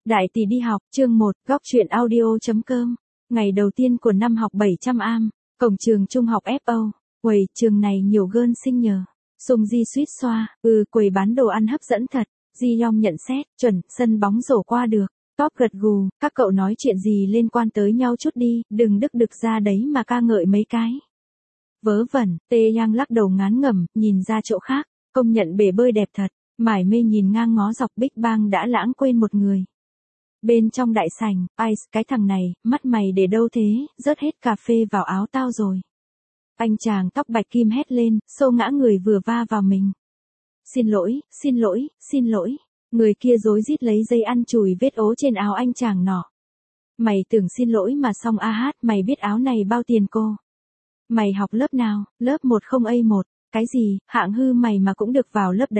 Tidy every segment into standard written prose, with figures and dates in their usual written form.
Đại tỷ đi học, chương 1, góc chuyện audio.com. Ngày đầu tiên của năm học 700 am, cổng trường trung học FO. Quầy trường này nhiều girl xinh nhờ. Sùng Di suýt xoa, quầy bán đồ ăn hấp dẫn thật. Di Long nhận xét, chuẩn, sân bóng rổ qua được. Top gật gù, các cậu nói chuyện gì liên quan tới nhau chút đi, đừng đực ra đấy mà ca ngợi mấy cái. Vớ vẩn, Tê Yang lắc đầu ngán ngẩm, nhìn ra chỗ khác, công nhận bể bơi đẹp thật, mải mê nhìn ngang ngó dọc Big Bang đã lãng quên một người. Bên trong đại sảnh, Ice, cái thằng này, mắt mày để đâu thế, rớt hết cà phê vào áo tao rồi. Anh chàng tóc bạch kim hét lên, xô ngã người vừa va vào mình. Xin lỗi, xin lỗi, xin lỗi. Người kia rối rít lấy dây ăn chùi vết ố trên áo anh chàng nọ. Mày tưởng xin lỗi mà xong mày biết áo này bao tiền cô? Mày học lớp nào? Lớp 10A1, cái gì, hạng hư mày mà cũng được vào lớp đấy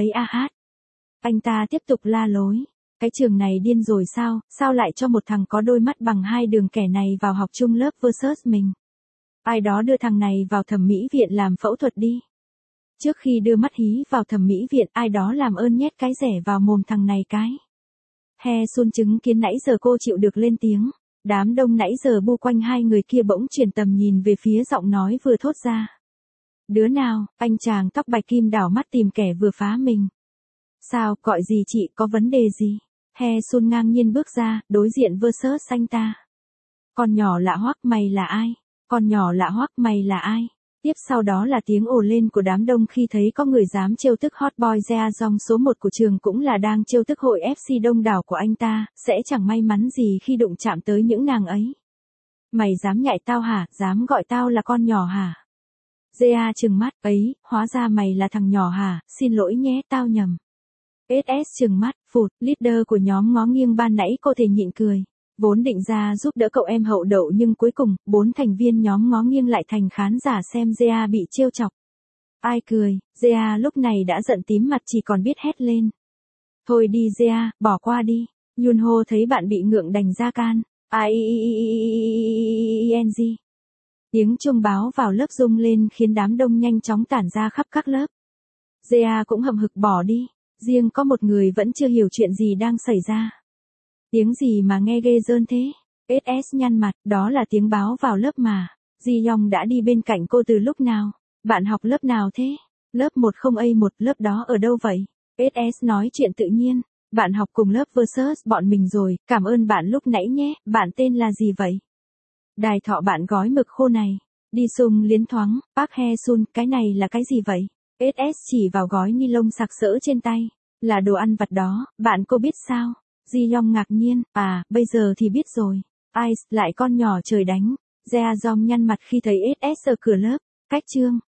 Anh ta tiếp tục la lối. Cái trường này điên rồi sao lại cho một thằng có đôi mắt bằng hai đường kẻ này vào học chung lớp versus mình? Ai đó đưa thằng này vào thẩm mỹ viện làm phẫu thuật đi. Trước khi đưa mắt hí vào thẩm mỹ viện, ai đó làm ơn nhét cái rẻ vào mồm thằng này cái. He Sun chứng kiến nãy giờ cô chịu được lên tiếng. Đám đông nãy giờ bu quanh hai người kia bỗng chuyển tầm nhìn về phía giọng nói vừa thốt ra. Đứa nào? Anh chàng tóc bạch kim đảo mắt tìm kẻ vừa phá mình. Sao, gọi gì chị, có vấn đề gì? He Sun ngang nhiên bước ra, đối diện versus anh ta. Con nhỏ lạ hoắc mày là ai? Con nhỏ lạ hoắc mày là ai? Tiếp sau đó là tiếng ồ lên của đám đông khi thấy có người dám trêu tức hot boy Jea Jong số 1 của trường cũng là đang trêu tức hội FC đông đảo của anh ta, sẽ chẳng may mắn gì khi đụng chạm tới những nàng ấy. Mày dám nhại tao hả, dám gọi tao là con nhỏ hả? Jea trừng mắt, ấy, hóa ra mày là thằng nhỏ hả, xin lỗi nhé, tao nhầm. SS trừng mắt, phụt, leader của nhóm ngó nghiêng ban nãy cô thể nhịn cười. Vốn định ra giúp đỡ cậu em hậu đậu nhưng cuối cùng, 4 thành viên nhóm ngó nghiêng lại thành khán giả xem Jea bị trêu chọc. Ai cười, Jea lúc này đã giận tím mặt chỉ còn biết hét lên. Thôi đi Jea, bỏ qua đi. Yunho thấy bạn bị ngượng đành ra can. ING. Tiếng chuông báo vào lớp rung lên khiến đám đông nhanh chóng tản ra khắp các lớp. Jea cũng hậm hực bỏ đi. Riêng có một người vẫn chưa hiểu chuyện gì đang xảy ra. Tiếng gì mà nghe ghê rơn thế? SS nhăn mặt, đó là tiếng báo vào lớp mà. Ji Yong đã đi bên cạnh cô từ lúc nào? Bạn học lớp nào thế? Lớp 10A1, lớp đó ở đâu vậy? SS nói chuyện tự nhiên. Bạn học cùng lớp versus bọn mình rồi, cảm ơn bạn lúc nãy nhé, bạn tên là gì vậy? Đài thọ bạn gói mực khô này. Đi Sung liến thoáng, Park He Sun, cái này là cái gì vậy? SS chỉ vào gói ni lông sặc sỡ trên tay. Là đồ ăn vặt đó, bạn cô biết sao? Ji Yong ngạc nhiên, bây giờ thì biết rồi. Ice, lại con nhỏ trời đánh. Jea Jong nhăn mặt khi thấy SS ở cửa lớp. Cách chương.